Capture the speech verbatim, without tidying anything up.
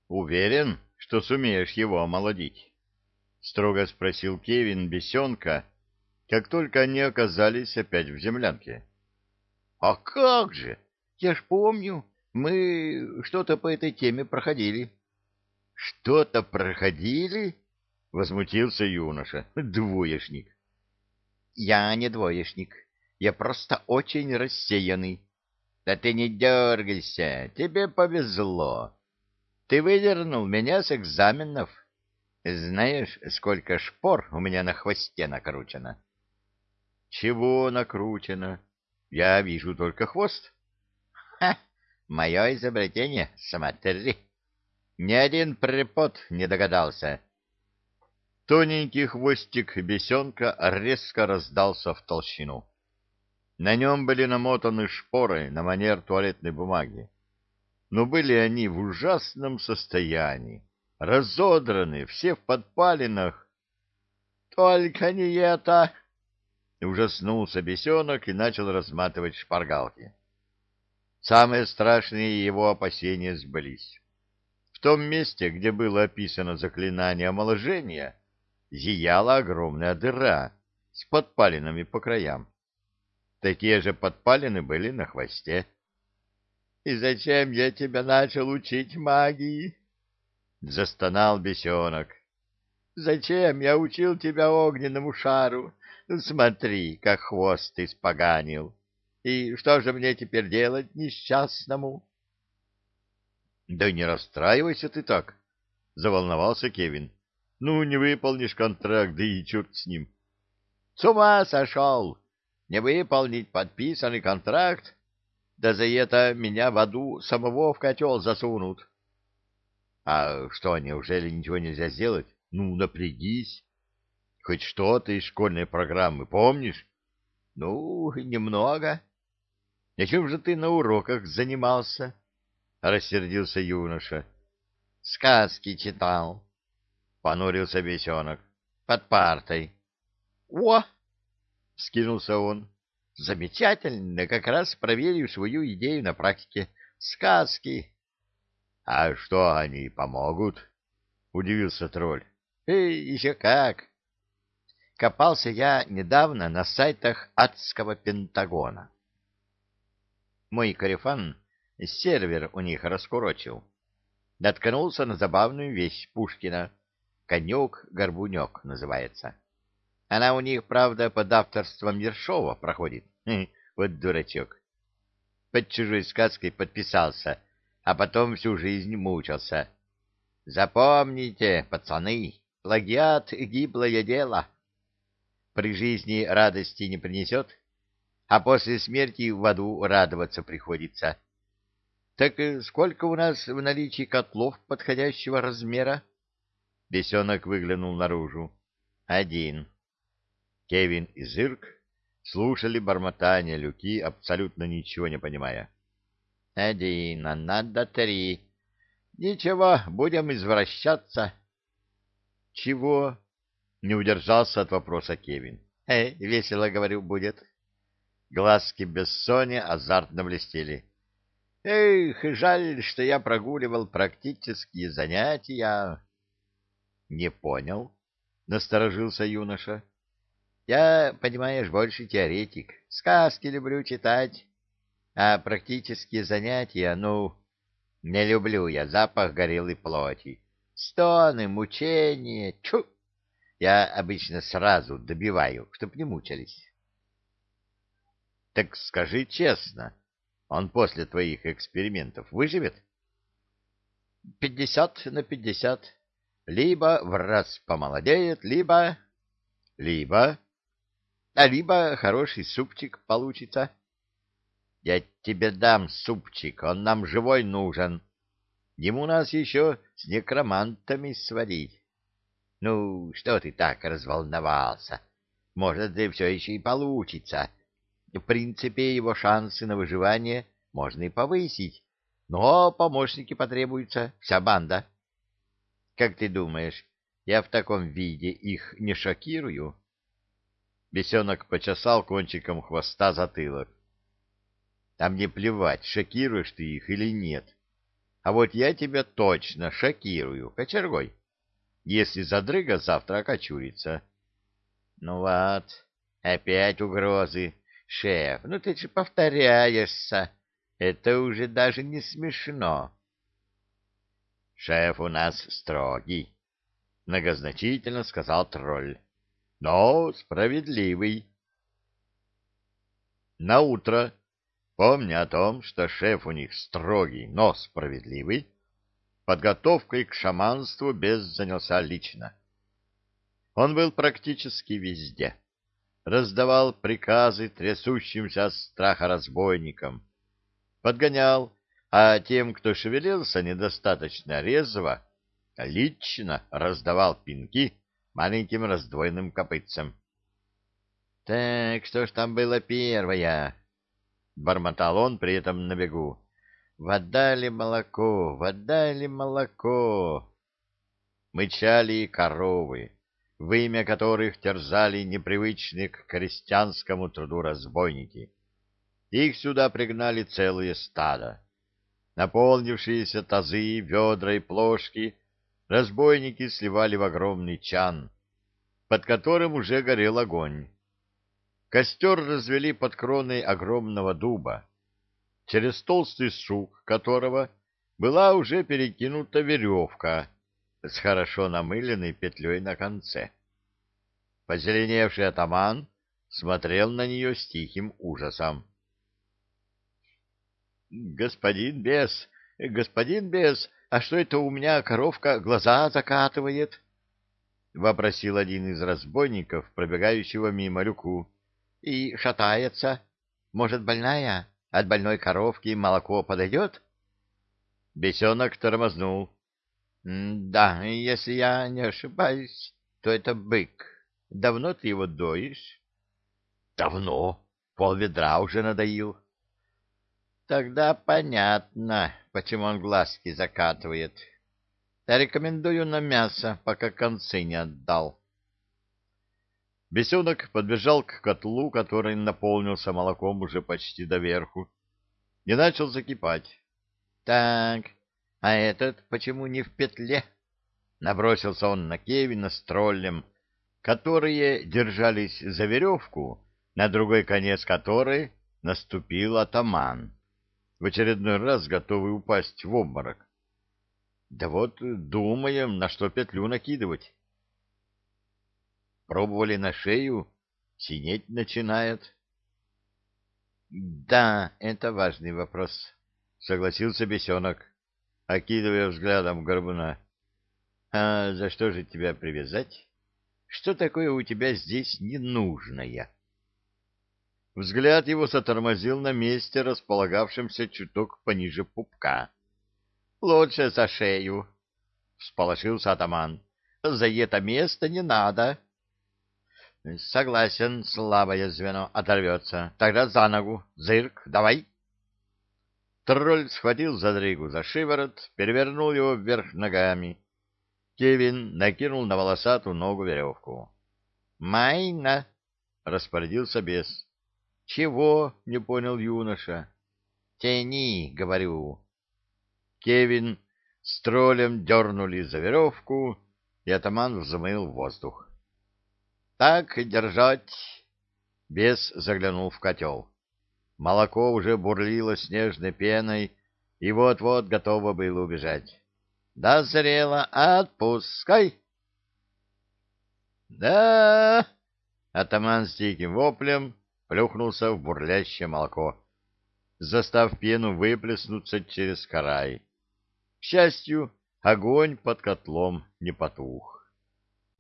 Уверен, что сумеешь его омолодить? — строго спросил Кевин бесенка, как только они оказались опять в землянке. — А как же! Я ж помню, мы что-то по этой теме проходили. — Что-то проходили? — возмутился юноша. — Двоечник. — Я не двоечник. Я просто очень рассеянный. Да ты не дергайся, тебе повезло. Ты выдернул меня с экзаменов. Знаешь, сколько шпор у меня на хвосте накручено? — Чего накручено? Я вижу только хвост. — Ха! Мое изобретение, смотри. Ни один препод не догадался. Тоненький хвостик бесенка резко раздался в толщину. На нем были намотаны шпоры на манер туалетной бумаги. Но были они в ужасном состоянии, разодраны, все в подпалинах. — Только не это! — ужаснулся бесенок и начал разматывать шпаргалки. Самые страшные его опасения сбылись. В том месте, где было описано заклинание омоложения, зияла огромная дыра с подпалинами по краям. Такие же подпалины были на хвосте. — И зачем я тебя начал учить магии? — застонал бесенок. — Зачем я учил тебя огненному шару? Смотри, как хвост испоганил. И что же мне теперь делать несчастному? — Да не расстраивайся ты так, — заволновался Кевин. — Ну, не выполнишь контракт, да и черт с ним. — С ума сошел! Не выполнить подписанный контракт? Да за это меня в аду самого в котел засунут. — А что, неужели ничего нельзя сделать? Ну, напрягись. Хоть что-то из школьной программы помнишь? — Ну, немного. — А чем же ты на уроках занимался? — рассердился юноша. — Сказки читал. — понурился бесенок. — Под партой. — О! — вскинулся он. — Замечательно, как раз проверю свою идею на практике. Сказки. — А что они помогут? — удивился тролль. — Эй, еще как! Копался я недавно на сайтах адского Пентагона. Мой корефан сервер у них раскурочил. Наткнулся на забавную вещь Пушкина. «Конек-горбунек» называется. Она у них, правда, под авторством Ершова проходит. Хм, вот дурачок. Под чужой сказкой подписался, а потом всю жизнь мучился. Запомните, пацаны, плагиат — гиблое дело. При жизни радости не принесет, а после смерти в аду радоваться приходится. Так сколько у нас в наличии котлов подходящего размера? Бесенок выглянул наружу. Один. Кевин и Зырк слушали бормотание Люки, абсолютно ничего не понимая. Один, а надо три. Ничего, будем извращаться. Чего? Не удержался от вопроса Кевин. Э, весело, говорю, будет. Глазки Бессони азартно блестели. Эх, жаль, что я прогуливал практические занятия. Не понял, насторожился юноша. Я, понимаешь, больше теоретик. Сказки люблю читать, а практические занятия, ну, не люблю я запах горелой плоти. Стоны, мучения, чу! Я обычно сразу добиваю, чтоб не мучались. Так скажи честно, он после твоих экспериментов выживет? Пятьдесят на пятьдесят. Либо в раз помолодеет, либо... Либо... А либо хороший супчик получится. Я тебе дам супчик, он нам живой нужен. Ему нас еще с некромантами сварить. Ну, что ты так разволновался? Может, да все еще и получится. В принципе, его шансы на выживание можно и повысить, но помощники потребуются, вся банда. Как ты думаешь, я в таком виде их не шокирую? Бесенок почесал кончиком хвоста затылок. А мне плевать, шокируешь ты их или нет. А вот я тебя точно шокирую кочергой, если задрыга завтра окочурится. Ну вот, опять угрозы. Шеф, ну ты же повторяешься. Это уже даже не смешно. Шеф у нас строгий, многозначительно сказал тролль. Но справедливый. Наутро, помня о том, что шеф у них строгий, но справедливый, подготовкой к шаманству Бес занялся лично. Он был практически везде. Раздавал приказы трясущимся от страха разбойникам, подгонял, а тем, кто шевелился недостаточно резво, лично раздавал пинки маленьким раздвоенным копытцам. — Так, что ж там было первое? — бормотал он при этом на бегу. — Вода ли молоко, вода ли молоко? Мычали коровы, вымя которых терзали непривычные к крестьянскому труду разбойники. Их сюда пригнали целые стада. Наполнившиеся тазы, ведра и плошки разбойники сливали в огромный чан, под которым уже горел огонь. Костер развели под кроной огромного дуба, через толстый сук которого была уже перекинута веревка с хорошо намыленной петлей на конце. Позеленевший атаман смотрел на нее с тихим ужасом. — Господин бес, господин бес, а что это у меня коровка глаза закатывает? — вопросил один из разбойников, пробегающего мимо люку. — И шатается. Может, больная? От больной коровки молоко подойдет? Бесенок тормознул. — Да, если я не ошибаюсь, то это бык. Давно ты его доишь? — Давно. Полведра уже надоил. — Тогда понятно, почему он глазки закатывает. Рекомендую на мясо, пока концы не отдал. Бесенок подбежал к котлу, который наполнился молоком уже почти доверху, и начал закипать. — Так, а этот почему не в петле? Набросился он на Кевина с троллем, которые держались за веревку, на другой конец которой наступил атаман, в очередной раз готовый упасть в обморок. Да вот думаем, на что петлю накидывать. Пробовали на шею, синеть начинает. Да, это важный вопрос, согласился бесенок, окидывая взглядом горбуна. А за что же тебя привязать? Что такое у тебя здесь ненужное? Взгляд его затормозил на месте, располагавшемся чуток пониже пупка. — Лучше за шею, — всполошился атаман. — За это место не надо. — Согласен, слабое звено оторвется. Тогда за ногу. Зырк, давай. Тролль схватил задрыгу за шиворот, перевернул его вверх ногами. Кевин накинул на волосатую ногу веревку. — Майна! — распорядился бес. — Чего? — не понял юноша. — Тяни, говорю. Кевин с троллем дернули за веревку, и атаман взмыл в воздух. — Так держать! — бес заглянул в котел. Молоко уже бурлило снежной пеной и вот-вот готово было убежать. — Дозрело, отпускай! — Да! — атаман с диким воплем плюхнулся в бурлящее молоко, застав пену выплеснуться через край. К счастью, огонь под котлом не потух.